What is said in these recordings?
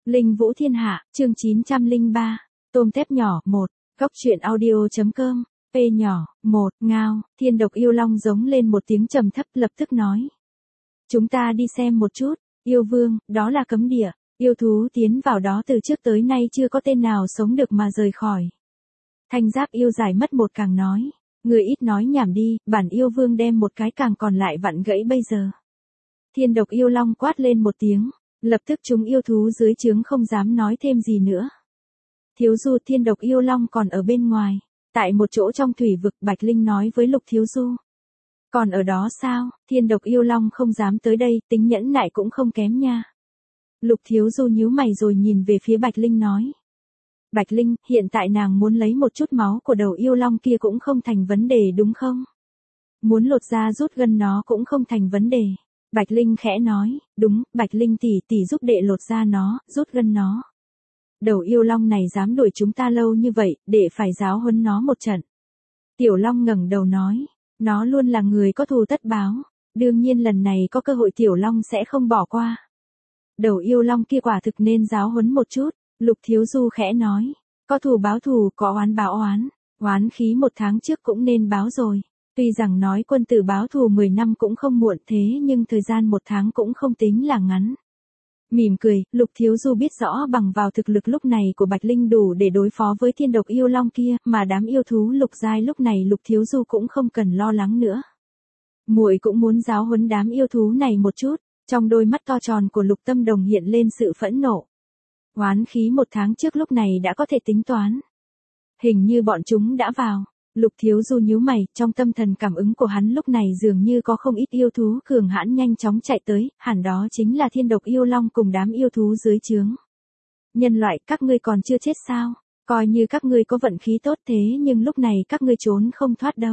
Linh Vũ Thiên Hạ, chương 903. Tôm tép nhỏ, 1. Góc truyện audio.com. P nhỏ, 1. Ngao, Thiên Độc Yêu Long giống lên một tiếng trầm thấp lập tức nói. Chúng ta đi xem một chút, yêu vương, đó là cấm địa, yêu thú tiến vào đó từ trước tới nay chưa có tên nào sống được mà rời khỏi. Thanh Giáp yêu giải mất một càng nói. Người ít nói nhảm đi, bản yêu vương đem một cái càng còn lại vặn gãy bây giờ. Thiên Độc Yêu Long quát lên một tiếng. Lập tức chúng yêu thú dưới trướng không dám nói thêm gì nữa. Thiếu Du, Thiên Độc Yêu Long còn ở bên ngoài. Tại một chỗ trong thủy vực, Bạch Linh nói với Lục Thiếu Du. Còn ở đó sao? Thiên Độc Yêu Long không dám tới đây, tính nhẫn nại cũng không kém nha. Lục Thiếu Du nhíu mày rồi nhìn về phía Bạch Linh nói. Bạch Linh, hiện tại nàng muốn lấy một chút máu của đầu yêu long kia cũng không thành vấn đề đúng không? Muốn lột ra rút gân nó cũng không thành vấn đề. Bạch Linh khẽ nói, đúng, Bạch Linh tỷ giúp đệ lột ra nó, rút gân nó. Đầu yêu long này dám đuổi chúng ta lâu như vậy, đệ phải giáo huấn nó một trận. Tiểu Long ngẩng đầu nói, nó luôn là người có thù tất báo, đương nhiên lần này có cơ hội Tiểu Long sẽ không bỏ qua. Đầu yêu long kia quả thực nên giáo huấn một chút, Lục Thiếu Du khẽ nói, có thù báo thù, có oán báo oán, oán khí 1 tháng trước cũng nên báo rồi. Tuy rằng nói quân tử báo thù 10 năm cũng không muộn thế nhưng thời gian 1 tháng cũng không tính là ngắn. Mỉm cười, Lục Thiếu Du biết rõ bằng vào thực lực lúc này của Bạch Linh đủ để đối phó với Thiên Độc Yêu Long kia, mà đám yêu thú lục giai lúc này Lục Thiếu Du cũng không cần lo lắng nữa. Muội cũng muốn giáo huấn đám yêu thú này một chút, trong đôi mắt to tròn của Lục Tâm Đồng hiện lên sự phẫn nộ. Oán khí 1 tháng trước lúc này đã có thể tính toán. Hình như bọn chúng đã vào. Lục Thiếu Du nhíu mày, trong tâm thần cảm ứng của hắn lúc này dường như có không ít yêu thú cường hãn nhanh chóng chạy tới, hẳn đó chính là Thiên Độc Yêu Long cùng đám yêu thú dưới trướng. Nhân loại, các ngươi còn chưa chết sao? Coi như các ngươi có vận khí tốt thế nhưng lúc này các ngươi trốn không thoát đâu.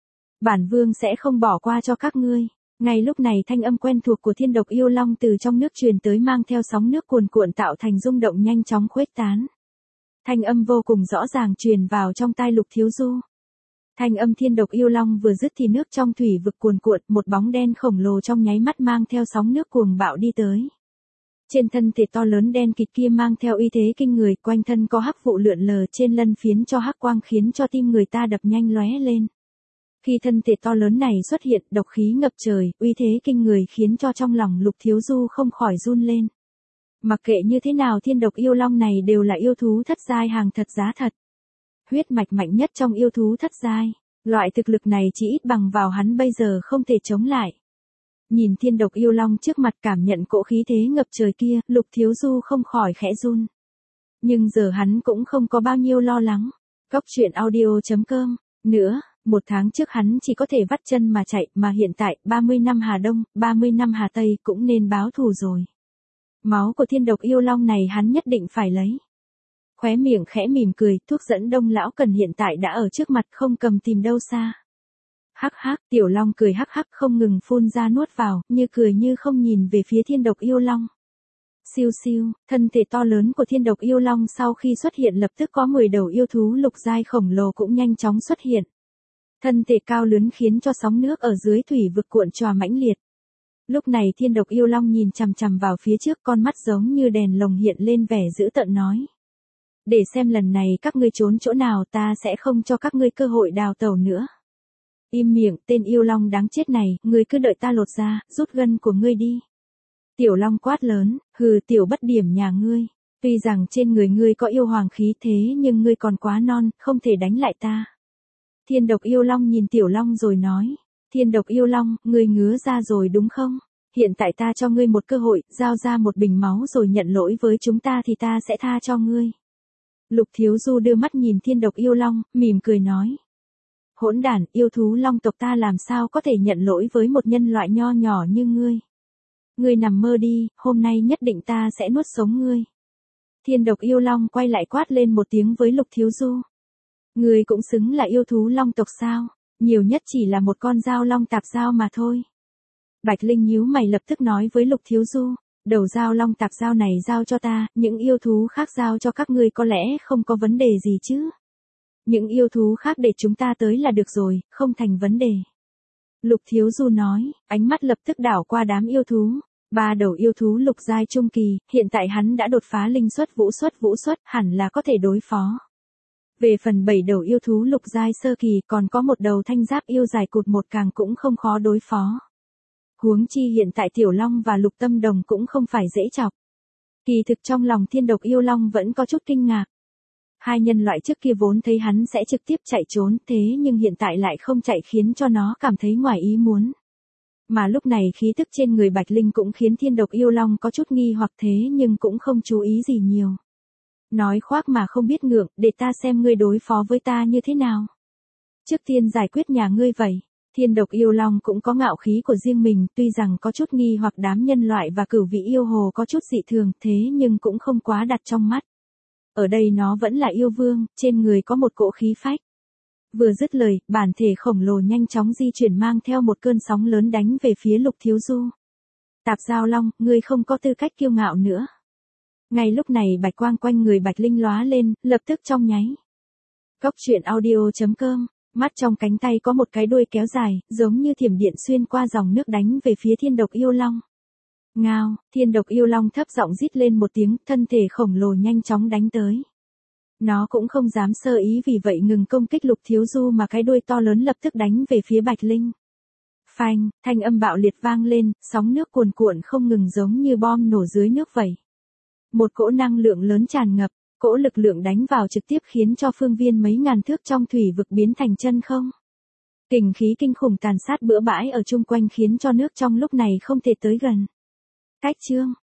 Bản vương sẽ không bỏ qua cho các ngươi. Ngay lúc này thanh âm quen thuộc của Thiên Độc Yêu Long từ trong nước truyền tới mang theo sóng nước cuồn cuộn tạo thành rung động nhanh chóng khuếch tán. Thanh âm vô cùng rõ ràng truyền vào trong tai Lục Thiếu Du. Thanh âm Thiên Độc Yêu Long vừa dứt thì nước trong thủy vực cuồn cuộn, một bóng đen khổng lồ trong nháy mắt mang theo sóng nước cuồng bạo đi tới. Trên thân thể to lớn đen kịt kia mang theo uy thế kinh người, quanh thân có hắc vụ lượn lờ trên lân phiến cho hắc quang khiến cho tim người ta đập nhanh lóe lên. Khi thân thể to lớn này xuất hiện, độc khí ngập trời, uy thế kinh người khiến cho trong lòng Lục Thiếu Du không khỏi run lên. Mặc kệ như thế nào Thiên Độc Yêu Long này đều là yêu thú thất giai hàng thật giá thật. Huyết mạch mạnh nhất trong yêu thú thất giai, loại thực lực này chỉ ít bằng vào hắn bây giờ không thể chống lại. Nhìn Thiên Độc Yêu Long trước mặt cảm nhận cỗ khí thế ngập trời kia, Lục Thiếu Du không khỏi khẽ run. Nhưng giờ hắn cũng không có bao nhiêu lo lắng. Góc truyện audio.com. Nữa, 1 tháng trước hắn chỉ có thể vắt chân mà chạy, mà hiện tại, 30 năm Hà Đông, 30 năm Hà Tây cũng nên báo thù rồi. Máu của Thiên Độc Yêu Long này hắn nhất định phải lấy. Khóe miệng khẽ mỉm cười, thuốc dẫn Đông Lão Cần hiện tại đã ở trước mặt không cầm tìm đâu xa. Hắc hắc, Tiểu Long cười hắc hắc không ngừng phun ra nuốt vào, như cười như không nhìn về phía Thiên Độc Yêu Long. Siêu siêu, thân thể to lớn của Thiên Độc Yêu Long sau khi xuất hiện lập tức có 10 đầu yêu thú lục giai khổng lồ cũng nhanh chóng xuất hiện. Thân thể cao lớn khiến cho sóng nước ở dưới thủy vực cuộn trào mãnh liệt. Lúc này Thiên Độc Yêu Long nhìn chằm chằm vào phía trước, con mắt giống như đèn lồng hiện lên vẻ dữ tợn nói. Để xem lần này các ngươi trốn chỗ nào, ta sẽ không cho các ngươi cơ hội đào tẩu nữa. Im miệng, tên yêu long đáng chết này, ngươi cứ đợi ta lột ra, rút gân của ngươi đi. Tiểu Long quát lớn, hừ, tiểu bất điểm nhà ngươi. Tuy rằng trên người ngươi có yêu hoàng khí thế nhưng ngươi còn quá non, không thể đánh lại ta. Thiên Độc Yêu Long nhìn Tiểu Long rồi nói. Thiên Độc Yêu Long, ngươi ngứa ra rồi đúng không? Hiện tại ta cho ngươi một cơ hội, giao ra một bình máu rồi nhận lỗi với chúng ta thì ta sẽ tha cho ngươi. Lục Thiếu Du đưa mắt nhìn Thiên Độc Yêu Long, mỉm cười nói. Hỗn đản, yêu thú long tộc ta làm sao có thể nhận lỗi với một nhân loại nho nhỏ như ngươi. Ngươi nằm mơ đi, hôm nay nhất định ta sẽ nuốt sống ngươi. Thiên Độc Yêu Long quay lại quát lên một tiếng với Lục Thiếu Du. Ngươi cũng xứng là yêu thú long tộc sao, nhiều nhất chỉ là một con dao long tạp dao mà thôi. Bạch Linh nhíu mày lập tức nói với Lục Thiếu Du. Đầu dao long tạp dao này giao cho ta, những yêu thú khác giao cho các ngươi có lẽ không có vấn đề gì chứ. Những yêu thú khác để chúng ta tới là được rồi, không thành vấn đề. Lục Thiếu Du nói, ánh mắt lập tức đảo qua đám yêu thú. Ba đầu yêu thú lục giai trung kỳ, hiện tại hắn đã đột phá linh xuất vũ xuất, hẳn là có thể đối phó. Về phần 7 đầu yêu thú lục giai sơ kỳ, còn có một đầu thanh giáp yêu dài cụt một càng cũng không khó đối phó. Huống chi hiện tại Tiểu Long và Lục Tâm Đồng cũng không phải dễ chọc. Kỳ thực trong lòng Thiên Độc Yêu Long vẫn có chút kinh ngạc. Hai nhân loại trước kia vốn thấy hắn sẽ trực tiếp chạy trốn, thế nhưng hiện tại lại không chạy khiến cho nó cảm thấy ngoài ý muốn. Mà lúc này khí tức trên người Bạch Linh cũng khiến Thiên Độc Yêu Long có chút nghi hoặc, thế nhưng cũng không chú ý gì nhiều. Nói khoác mà không biết ngượng, để ta xem ngươi đối phó với ta như thế nào. Trước tiên giải quyết nhà ngươi vậy. Thiên Độc Yêu Long cũng có ngạo khí của riêng mình, tuy rằng có chút nghi hoặc đám nhân loại và cửu vị yêu hồ có chút dị thường, thế nhưng cũng không quá đặt trong mắt. Ở đây nó vẫn là yêu vương, trên người có một cỗ khí phách. Vừa dứt lời, bản thể khổng lồ nhanh chóng di chuyển mang theo một cơn sóng lớn đánh về phía Lục Thiếu Du. Tạp Giao Long, ngươi không có tư cách kiêu ngạo nữa. Ngay lúc này bạch quang quanh người Bạch Linh lóa lên, lập tức trong nháy. Góc truyện audio.com, mắt trong cánh tay có một cái đuôi kéo dài, giống như thiểm điện xuyên qua dòng nước đánh về phía Thiên Độc Yêu Long. Ngao, Thiên Độc Yêu Long thấp giọng rít lên một tiếng, thân thể khổng lồ nhanh chóng đánh tới. Nó cũng không dám sơ ý, vì vậy ngừng công kích Lục Thiếu Du mà cái đuôi to lớn lập tức đánh về phía Bạch Linh. Phanh, thanh âm bạo liệt vang lên, sóng nước cuồn cuộn không ngừng giống như bom nổ dưới nước vậy. Một cỗ năng lượng lớn tràn ngập, cỗ lực lượng đánh vào trực tiếp khiến cho phương viên mấy ngàn thước trong thủy vực biến thành chân không. Kình khí kinh khủng tàn sát bừa bãi ở chung quanh khiến cho nước trong lúc này không thể tới gần. Cách chương